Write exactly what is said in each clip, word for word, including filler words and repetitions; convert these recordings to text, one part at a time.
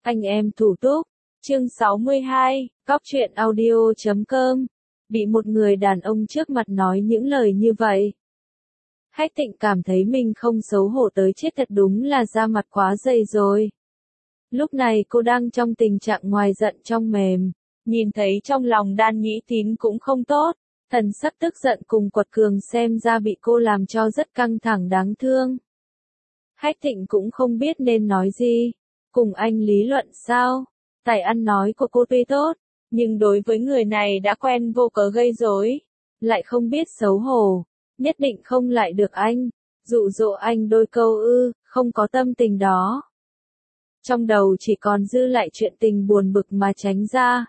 Anh em thủ túc, chương sáu mươi hai, Góc truyện audio chấm com. Bị một người đàn ông trước mặt nói những lời như vậy. Hách Tịnh cảm thấy mình không xấu hổ tới chết, thật đúng là da mặt quá dày rồi. Lúc này cô đang trong tình trạng ngoài giận trong mềm, nhìn thấy trong lòng Đan Nhĩ Tín cũng không tốt, thần sắc tức giận cùng quật cường xem ra bị cô làm cho rất căng thẳng đáng thương. Hách Tịnh cũng không biết nên nói gì. Cùng anh lý luận sao? Tài ăn nói của cô tuy tốt, nhưng đối với người này đã quen vô cớ gây rối, lại không biết xấu hổ, nhất định không lại được anh, dụ dỗ anh đôi câu ư, không có tâm tình đó. Trong đầu chỉ còn dư lại chuyện tình buồn bực mà tránh ra.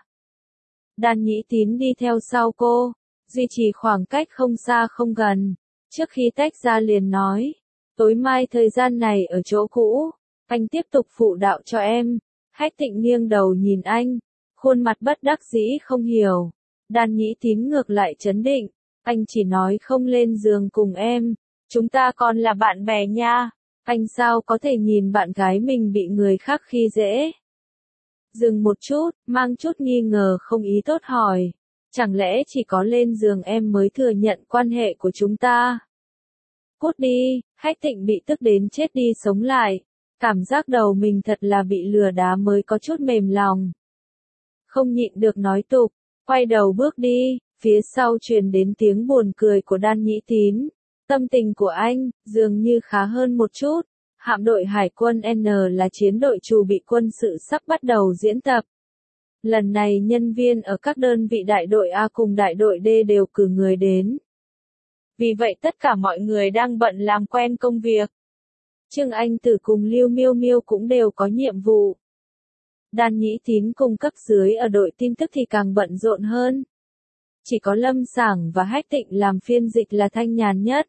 Đan Nhĩ Tín đi theo sau cô, duy trì khoảng cách không xa không gần, trước khi tách ra liền nói, tối mai thời gian này ở chỗ cũ, anh tiếp tục phụ đạo cho em. Hách Tịnh nghiêng đầu nhìn anh, khuôn mặt bất đắc dĩ không hiểu. Đan Nhĩ Tín ngược lại trấn định, anh chỉ nói không lên giường cùng em, chúng ta còn là bạn bè nha, anh sao có thể nhìn bạn gái mình bị người khác khi dễ. Dừng một chút, mang chút nghi ngờ không ý tốt hỏi, chẳng lẽ chỉ có lên giường em mới thừa nhận quan hệ của chúng ta? Cút đi, Hách Tịnh bị tức đến chết đi sống lại. Cảm giác đầu mình thật là bị lừa đá mới có chút mềm lòng. Không nhịn được nói tục, quay đầu bước đi, phía sau truyền đến tiếng buồn cười của Đan Nhĩ Tín. Tâm tình của anh, dường như khá hơn một chút. Hạm đội Hải quân N là chiến đội chủ bị quân sự sắp bắt đầu diễn tập. Lần này nhân viên ở các đơn vị đại đội A cùng đại đội D đều cử người đến. Vì vậy tất cả mọi người đang bận làm quen công việc. Trương Anh Tử cùng Lưu Miêu Miêu cũng đều có nhiệm vụ. Đan Nhĩ Tín cùng cấp dưới ở đội tin tức thì càng bận rộn hơn. Chỉ có Lâm Sảng và Hách Tịnh làm phiên dịch là thanh nhàn nhất.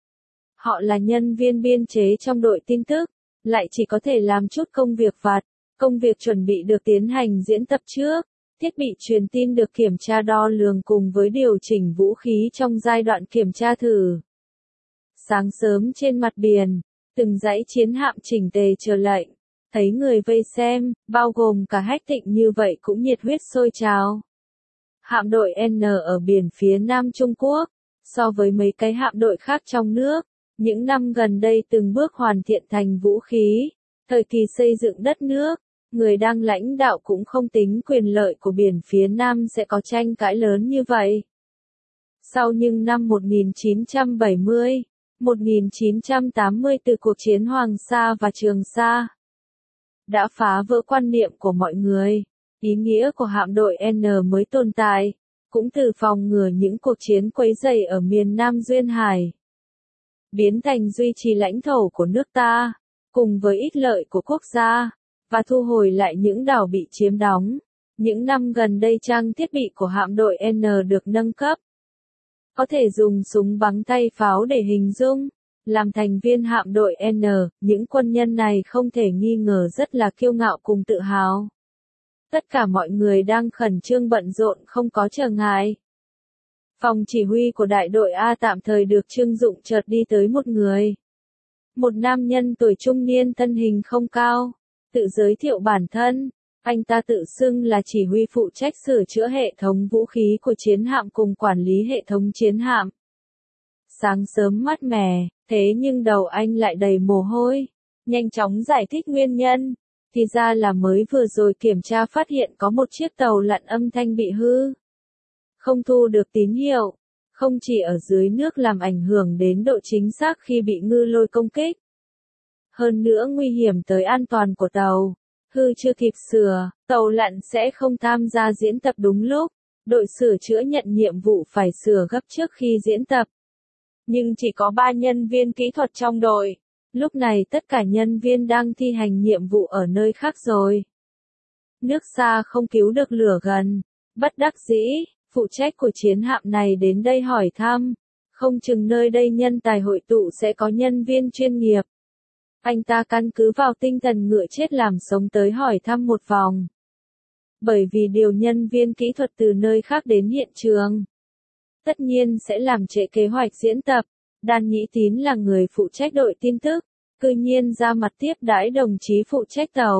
Họ là nhân viên biên chế trong đội tin tức, lại chỉ có thể làm chút công việc vặt. Công việc chuẩn bị được tiến hành diễn tập trước, thiết bị truyền tin được kiểm tra đo lường cùng với điều chỉnh vũ khí trong giai đoạn kiểm tra thử. Sáng sớm trên mặt biển, từng dãy chiến hạm chỉnh tề chờ lệnh, thấy người vây xem, bao gồm cả Hách Tịnh như vậy cũng nhiệt huyết sôi trào. Hạm đội N ở biển phía Nam Trung Quốc, so với mấy cái hạm đội khác trong nước, những năm gần đây từng bước hoàn thiện thành vũ khí, thời kỳ xây dựng đất nước, người đang lãnh đạo cũng không tính quyền lợi của biển phía Nam sẽ có tranh cãi lớn như vậy. Sau những năm một nghìn chín trăm bảy mươi, một nghìn chín trăm tám mươi từ cuộc chiến Hoàng Sa và Trường Sa đã phá vỡ quan niệm của mọi người, ý nghĩa của hạm đội N mới tồn tại, cũng từ phòng ngừa những cuộc chiến quấy rầy ở miền Nam Duyên Hải, biến thành duy trì lãnh thổ của nước ta, cùng với ích lợi của quốc gia, và thu hồi lại những đảo bị chiếm đóng. Những năm gần đây trang thiết bị của hạm đội N được nâng cấp. Có thể dùng súng bắn tay pháo để hình dung. Làm thành viên hạm đội N, những quân nhân này không thể nghi ngờ rất là kiêu ngạo cùng tự hào. Tất cả mọi người đang khẩn trương bận rộn không có trở ngại. Phòng chỉ huy của đại đội A tạm thời được trưng dụng, chợt đi tới một người. Một nam nhân tuổi trung niên thân hình không cao, tự giới thiệu bản thân. Anh ta tự xưng là chỉ huy phụ trách sửa chữa hệ thống vũ khí của chiến hạm cùng quản lý hệ thống chiến hạm. Sáng sớm mát mẻ, thế nhưng đầu anh lại đầy mồ hôi. Nhanh chóng giải thích nguyên nhân, thì ra là mới vừa rồi kiểm tra phát hiện có một chiếc tàu lặn âm thanh bị hư. Không thu được tín hiệu, không chỉ ở dưới nước làm ảnh hưởng đến độ chính xác khi bị ngư lôi công kích. Hơn nữa nguy hiểm tới an toàn của tàu. Hư chưa kịp sửa, tàu lặn sẽ không tham gia diễn tập đúng lúc. Đội sửa chữa nhận nhiệm vụ phải sửa gấp trước khi diễn tập. Nhưng chỉ có ba nhân viên kỹ thuật trong đội. Lúc này tất cả nhân viên đang thi hành nhiệm vụ ở nơi khác rồi. Nước xa không cứu được lửa gần. Bất đắc dĩ, phụ trách của chiến hạm này đến đây hỏi thăm. Không chừng nơi đây nhân tài hội tụ sẽ có nhân viên chuyên nghiệp. Anh ta căn cứ vào tinh thần ngựa chết làm sống tới hỏi thăm một vòng. Bởi vì điều nhân viên kỹ thuật từ nơi khác đến hiện trường, tất nhiên sẽ làm trễ kế hoạch diễn tập. Đan Nhĩ Tín là người phụ trách đội tin tức, cư nhiên ra mặt tiếp đãi đồng chí phụ trách tàu.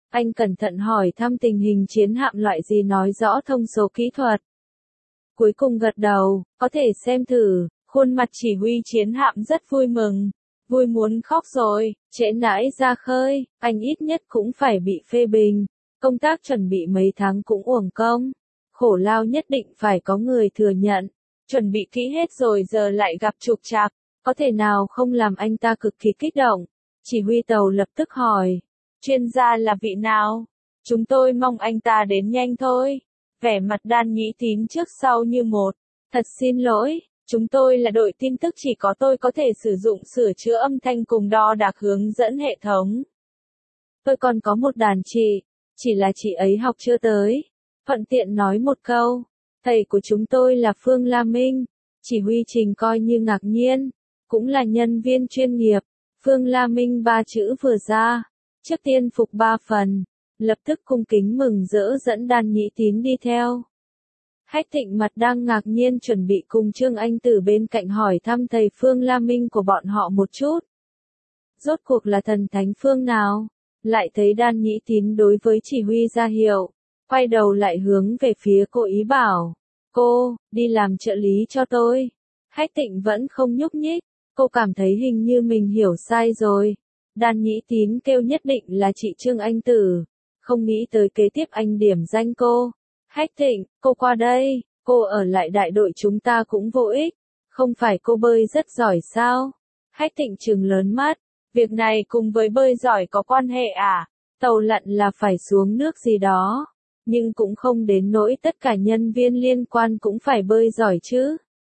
Anh cẩn thận hỏi thăm tình hình chiến hạm loại gì, nói rõ thông số kỹ thuật. Cuối cùng gật đầu, có thể xem thử. Khuôn mặt chỉ huy chiến hạm rất vui mừng. Vui muốn khóc rồi, trễ nãi ra khơi, anh ít nhất cũng phải bị phê bình. Công tác chuẩn bị mấy tháng cũng uổng công. Khổ lao nhất định phải có người thừa nhận. Chuẩn bị kỹ hết rồi giờ lại gặp trục trặc, có thể nào không làm anh ta cực kỳ kích động. Chỉ huy tàu lập tức hỏi, chuyên gia là vị nào? Chúng tôi mong anh ta đến nhanh thôi. Vẻ mặt Đan Nhĩ Tín trước sau như một. Thật xin lỗi, chúng tôi là đội tin tức, chỉ có tôi có thể sử dụng sửa chữa âm thanh cùng đo đạc hướng dẫn hệ thống. Tôi còn có một đàn chị, chỉ là chị ấy học chưa tới. Thuận tiện nói một câu, thầy của chúng tôi là Phương La Minh. Chỉ huy Trình coi như ngạc nhiên, cũng là nhân viên chuyên nghiệp. Phương La Minh ba chữ vừa ra, trước tiên phục ba phần, lập tức cung kính mừng rỡ dẫn Đan Nhĩ Tín đi theo. Hách Thịnh mặt đang ngạc nhiên chuẩn bị cùng Trương Anh từ bên cạnh hỏi thăm thầy Phương La Minh của bọn họ một chút. Rốt cuộc là thần thánh phương nào? Lại thấy Đan Nhĩ Tín đối với chỉ huy ra hiệu, quay đầu lại hướng về phía cô ý bảo, cô, đi làm trợ lý cho tôi. Hách Thịnh vẫn không nhúc nhích, cô cảm thấy hình như mình hiểu sai rồi. Đan Nhĩ Tín kêu nhất định là chị Trương Anh Tử, không nghĩ tới kế tiếp anh điểm danh cô. Hách Thịnh, cô qua đây, cô ở lại đại đội chúng ta cũng vô ích, không phải cô bơi rất giỏi sao? Hách Thịnh trừng lớn mắt, việc này cùng với bơi giỏi có quan hệ à? Tàu lặn là phải xuống nước gì đó, nhưng cũng không đến nỗi tất cả nhân viên liên quan cũng phải bơi giỏi chứ.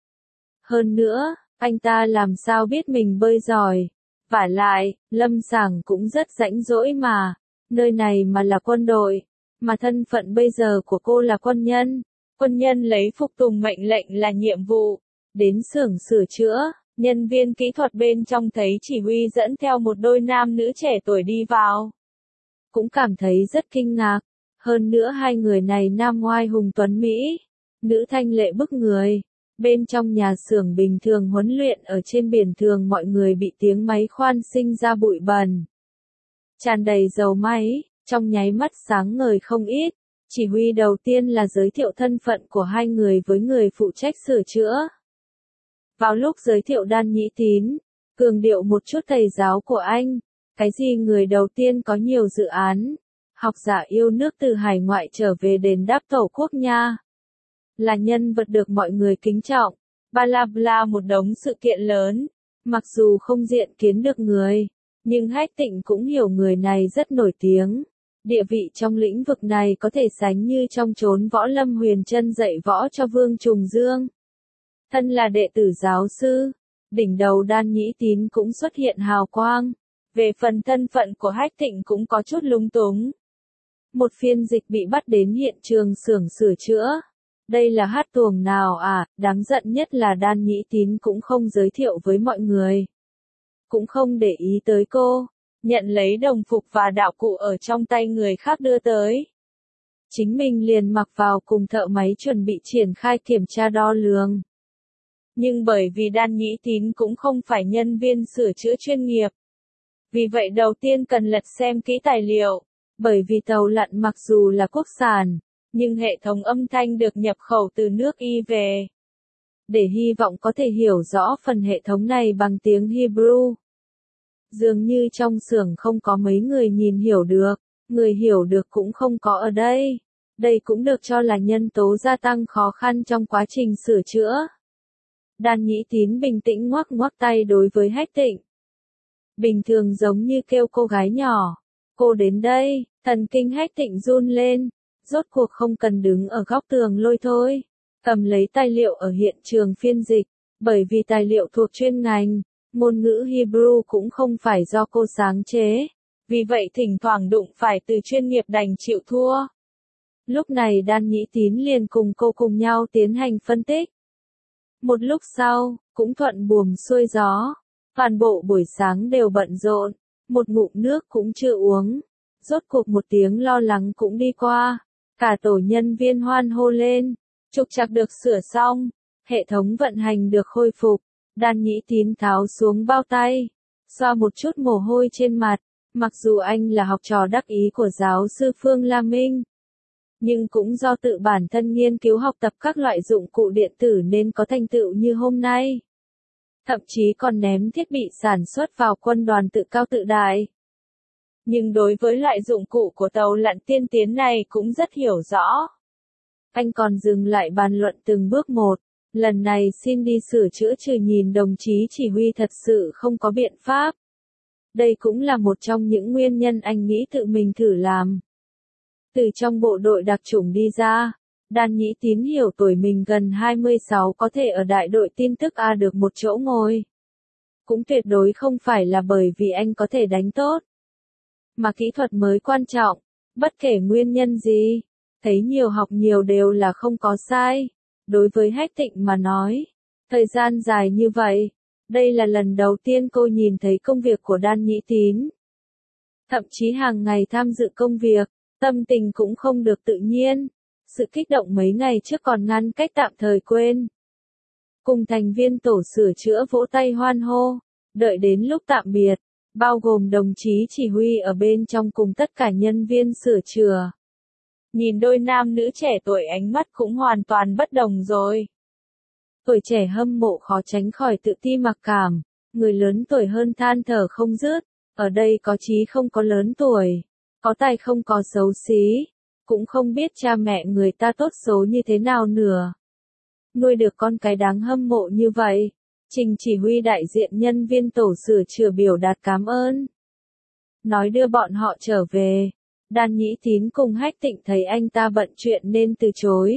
Hơn nữa, anh ta làm sao biết mình bơi giỏi? Vả lại, Lâm Sảng cũng rất rãnh rỗi mà, nơi này mà là quân đội, mà thân phận bây giờ của cô là quân nhân. Quân nhân lấy phục tùng mệnh lệnh là nhiệm vụ. Đến xưởng sửa chữa, nhân viên kỹ thuật bên trong thấy chỉ huy dẫn theo một đôi nam nữ trẻ tuổi đi vào. Cũng cảm thấy rất kinh ngạc. Hơn nữa hai người này nam ngoai hùng tuấn Mỹ, nữ thanh lệ bức người. Bên trong nhà xưởng bình thường huấn luyện ở trên biển thường mọi người bị tiếng máy khoan sinh ra bụi bẩn. Tràn đầy dầu máy, trong nháy mắt sáng ngời không ít. Chỉ huy đầu tiên là giới thiệu thân phận của hai người với người phụ trách sửa chữa. Vào lúc giới thiệu Đan Nhĩ Tín, cường điệu một chút thầy giáo của anh. Cái gì người đầu tiên có nhiều dự án, học giả yêu nước từ hải ngoại trở về đền đáp tổ quốc nha. Là nhân vật được mọi người kính trọng, bla bla một đống sự kiện lớn. Mặc dù không diện kiến được người, nhưng Hách Thịnh cũng hiểu người này rất nổi tiếng. Địa vị trong lĩnh vực này có thể sánh như trong chốn võ Lâm Huyền Trân dạy võ cho Vương Trùng Dương. Thân là đệ tử giáo sư, đỉnh đầu Đan Nhĩ Tín cũng xuất hiện hào quang. Về phần thân phận của Hách Thịnh cũng có chút lung túng. Một phiên dịch bị bắt đến hiện trường xưởng sửa chữa. Đây là hát tuồng nào à? Đáng giận nhất là Đan Nhĩ Tín cũng không giới thiệu với mọi người. Cũng không để ý tới cô. Nhận lấy đồng phục và đạo cụ ở trong tay người khác đưa tới. Chính mình liền mặc vào cùng thợ máy chuẩn bị triển khai kiểm tra đo lường. Nhưng bởi vì Đan Nhĩ Tín cũng không phải nhân viên sửa chữa chuyên nghiệp. Vì vậy đầu tiên cần lật xem kỹ tài liệu. Bởi vì tàu lặn mặc dù là quốc sản, nhưng hệ thống âm thanh được nhập khẩu từ nước Y về. Để hy vọng có thể hiểu rõ phần hệ thống này bằng tiếng Hebrew. Dường như trong xưởng không có mấy người nhìn hiểu được, người hiểu được cũng không có ở đây. Đây cũng được cho là nhân tố gia tăng khó khăn trong quá trình sửa chữa. Đan Nhĩ Tín bình tĩnh ngoắc ngoắc tay đối với Hách Thịnh. Bình thường giống như kêu cô gái nhỏ. Cô đến đây, thần kinh Hách Thịnh run lên. Rốt cuộc không cần đứng ở góc tường lôi thôi. Cầm lấy tài liệu ở hiện trường phiên dịch. Bởi vì tài liệu thuộc chuyên ngành, ngôn ngữ Hebrew cũng không phải do cô sáng chế. Vì vậy thỉnh thoảng đụng phải từ chuyên nghiệp đành chịu thua. Lúc này Đan Nhĩ Tín liền cùng cô cùng nhau tiến hành phân tích. Một lúc sau, cũng thuận buồm xuôi gió. Toàn bộ buổi sáng đều bận rộn. Một ngụm nước cũng chưa uống. Rốt cuộc một tiếng lo lắng cũng đi qua. Cả tổ nhân viên hoan hô lên. Trục trặc được sửa xong. Hệ thống vận hành được khôi phục. Đan Nhĩ Tín tháo xuống bao tay. Xoa một chút mồ hôi trên mặt. Mặc dù anh là học trò đắc ý của giáo sư Phương La Minh, nhưng cũng do tự bản thân nghiên cứu học tập các loại dụng cụ điện tử nên có thành tựu như hôm nay. Thậm chí còn ném thiết bị sản xuất vào quân đoàn tự cao tự đại. Nhưng đối với loại dụng cụ của tàu lặn tiên tiến này cũng rất hiểu rõ. Anh còn dừng lại bàn luận từng bước một. Lần này xin đi sửa chữa trừ nhìn đồng chí chỉ huy thật sự không có biện pháp. Đây cũng là một trong những nguyên nhân anh nghĩ tự mình thử làm. Từ trong bộ đội đặc chủng đi ra, Đan Nhĩ Tín hiểu tuổi mình gần hai mươi sáu có thể ở đại đội tin tức A được một chỗ ngồi. Cũng tuyệt đối không phải là bởi vì anh có thể đánh tốt, mà kỹ thuật mới quan trọng, bất kể nguyên nhân gì, thấy nhiều học nhiều đều là không có sai. Đối với Hách Tịnh mà nói, thời gian dài như vậy, đây là lần đầu tiên cô nhìn thấy công việc của Đan Nhĩ Tín. Thậm chí hàng ngày tham dự công việc, tâm tình cũng không được tự nhiên, sự kích động mấy ngày trước còn ngăn cách tạm thời quên. Cùng thành viên tổ sửa chữa vỗ tay hoan hô, đợi đến lúc tạm biệt, bao gồm đồng chí chỉ huy ở bên trong cùng tất cả nhân viên sửa chữa. Nhìn đôi nam nữ trẻ tuổi ánh mắt cũng hoàn toàn bất đồng rồi. Tuổi trẻ hâm mộ khó tránh khỏi tự ti mặc cảm, người lớn tuổi hơn than thở không dứt, ở đây có trí không có lớn tuổi, có tài không có xấu xí, cũng không biết cha mẹ người ta tốt số như thế nào nữa. Nuôi được con cái đáng hâm mộ như vậy, Trình chỉ huy đại diện nhân viên tổ sửa chữa biểu đạt cảm ơn. Nói đưa bọn họ trở về. Đan Nhĩ Tín cùng Hách Tịnh thấy anh ta bận chuyện nên từ chối.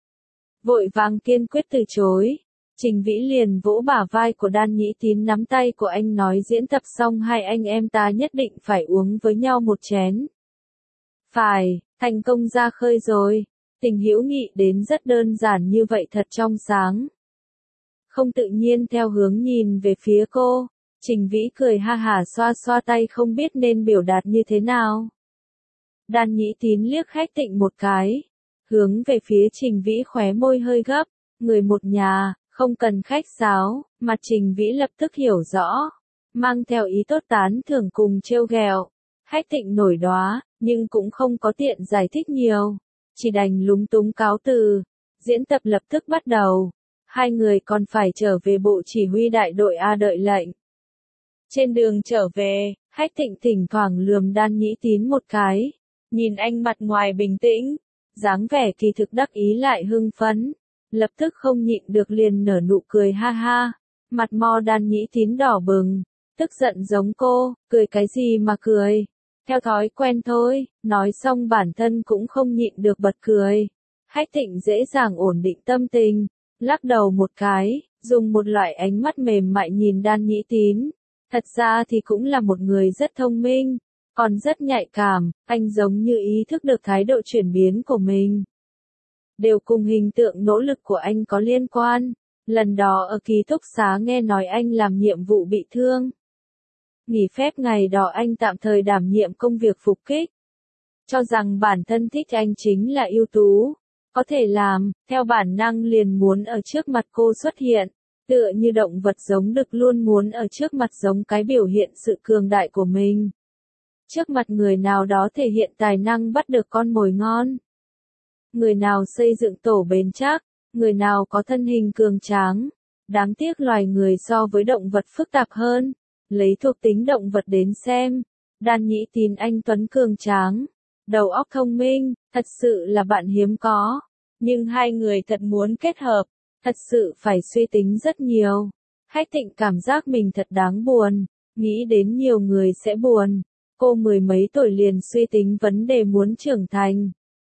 Vội vàng kiên quyết từ chối. Trình Vĩ liền vỗ bả vai của Đan Nhĩ Tín nắm tay của anh nói diễn tập xong hai anh em ta nhất định phải uống với nhau một chén. Phải, thành công ra khơi rồi. Tình hữu nghị đến rất đơn giản như vậy thật trong sáng. Không tự nhiên theo hướng nhìn về phía cô, Trình Vĩ cười ha hả xoa xoa tay không biết nên biểu đạt như thế nào. Đan Nhĩ Tín liếc Hách Tịnh một cái, hướng về phía Trình Vĩ khóe môi hơi gấp, người một nhà, không cần khách sáo, mặt Trình Vĩ lập tức hiểu rõ, mang theo ý tốt tán thưởng cùng trêu ghẹo. Hách Tịnh nổi đoá, nhưng cũng không có tiện giải thích nhiều, chỉ đành lúng túng cáo từ. Diễn tập lập tức bắt đầu, hai người còn phải trở về bộ chỉ huy đại đội A đợi lệnh. Trên đường trở về, Hách Tịnh thỉnh thoảng lườm Đan Nhĩ Tín một cái. Nhìn anh mặt ngoài bình tĩnh, dáng vẻ kỳ thực đắc ý lại hưng phấn, lập tức không nhịn được liền nở nụ cười ha ha, mặt mo Đan Nhĩ Tín đỏ bừng, tức giận giống cô, cười cái gì mà cười, theo thói quen thôi, nói xong bản thân cũng không nhịn được bật cười. Hách Tịnh dễ dàng ổn định tâm tình, lắc đầu một cái, dùng một loại ánh mắt mềm mại nhìn Đan Nhĩ Tín, thật ra thì cũng là một người rất thông minh. Còn rất nhạy cảm, anh giống như ý thức được thái độ chuyển biến của mình. Đều cùng hình tượng nỗ lực của anh có liên quan. Lần đó ở ký túc xá nghe nói anh làm nhiệm vụ bị thương. Nghỉ phép ngày đó anh tạm thời đảm nhiệm công việc phục kích. Cho rằng bản thân thích anh chính là ưu tú. Có thể làm, theo bản năng liền muốn ở trước mặt cô xuất hiện. Tựa như động vật giống đực luôn muốn ở trước mặt giống cái biểu hiện sự cường đại của mình. Trước mặt người nào đó thể hiện tài năng bắt được con mồi ngon. Người nào xây dựng tổ bền chắc, người nào có thân hình cường tráng. Đáng tiếc loài người so với động vật phức tạp hơn. Lấy thuộc tính động vật đến xem. Đan Nhĩ Tín anh tuấn cường tráng, đầu óc thông minh, thật sự là bạn hiếm có. Nhưng hai người thật muốn kết hợp, thật sự phải suy tính rất nhiều. Hách Tịnh cảm giác mình thật đáng buồn, nghĩ đến nhiều người sẽ buồn. Cô mười mấy tuổi liền suy tính vấn đề muốn trưởng thành.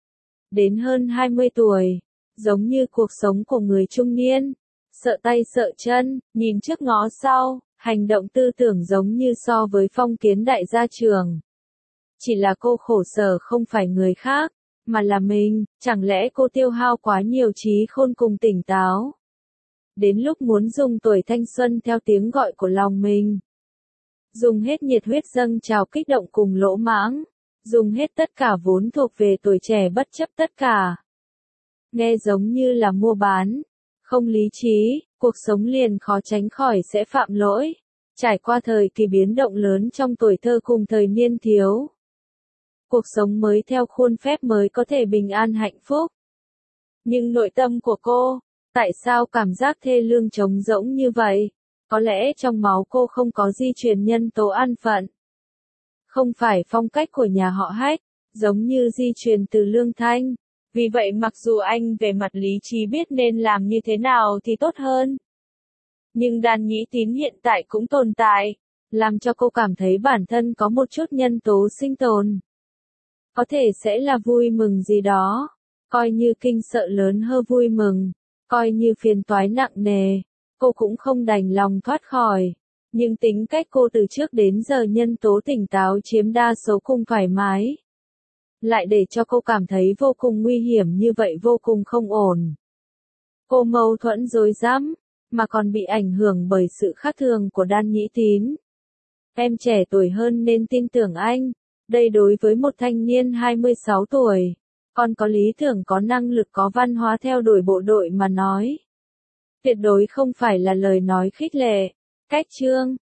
Đến hơn hai mươi tuổi, giống như cuộc sống của người trung niên, sợ tay sợ chân, nhìn trước ngó sau, hành động tư tưởng giống như so với phong kiến đại gia trường. Chỉ là cô khổ sở không phải người khác, mà là mình, chẳng lẽ cô tiêu hao quá nhiều trí khôn cùng tỉnh táo. Đến lúc muốn dùng tuổi thanh xuân theo tiếng gọi của lòng mình. Dùng hết nhiệt huyết dâng trào kích động cùng lỗ mãng, dùng hết tất cả vốn thuộc về tuổi trẻ bất chấp tất cả. Nghe giống như là mua bán, không lý trí, cuộc sống liền khó tránh khỏi sẽ phạm lỗi. Trải qua thời kỳ biến động lớn trong tuổi thơ cùng thời niên thiếu. Cuộc sống mới theo khuôn phép mới có thể bình an hạnh phúc. Nhưng nội tâm của cô, tại sao cảm giác thê lương trống rỗng như vậy? Có lẽ trong máu cô không có di truyền nhân tố an phận. Không phải phong cách của nhà họ Hách, giống như di truyền từ Lương Thanh. Vì vậy mặc dù anh về mặt lý trí biết nên làm như thế nào thì tốt hơn. Nhưng Đan Nhĩ Tín hiện tại cũng tồn tại, làm cho cô cảm thấy bản thân có một chút nhân tố sinh tồn. Có thể sẽ là vui mừng gì đó, coi như kinh sợ lớn hơn vui mừng, coi như phiền toái nặng nề, cô cũng không đành lòng thoát khỏi. Nhưng tính cách cô từ trước đến giờ nhân tố tỉnh táo chiếm đa số cùng thoải mái. Lại để cho cô cảm thấy vô cùng nguy hiểm như vậy vô cùng không ổn. Cô mâu thuẫn rối rắm, mà còn bị ảnh hưởng bởi sự khác thường của Đan Nhĩ Tín. Em trẻ tuổi hơn nên tin tưởng anh, đây đối với một thanh niên hai mươi sáu tuổi, còn có lý tưởng có năng lực có văn hóa theo đuổi bộ đội mà nói. Tuyệt đối không phải là lời nói khích lệ. Cách chương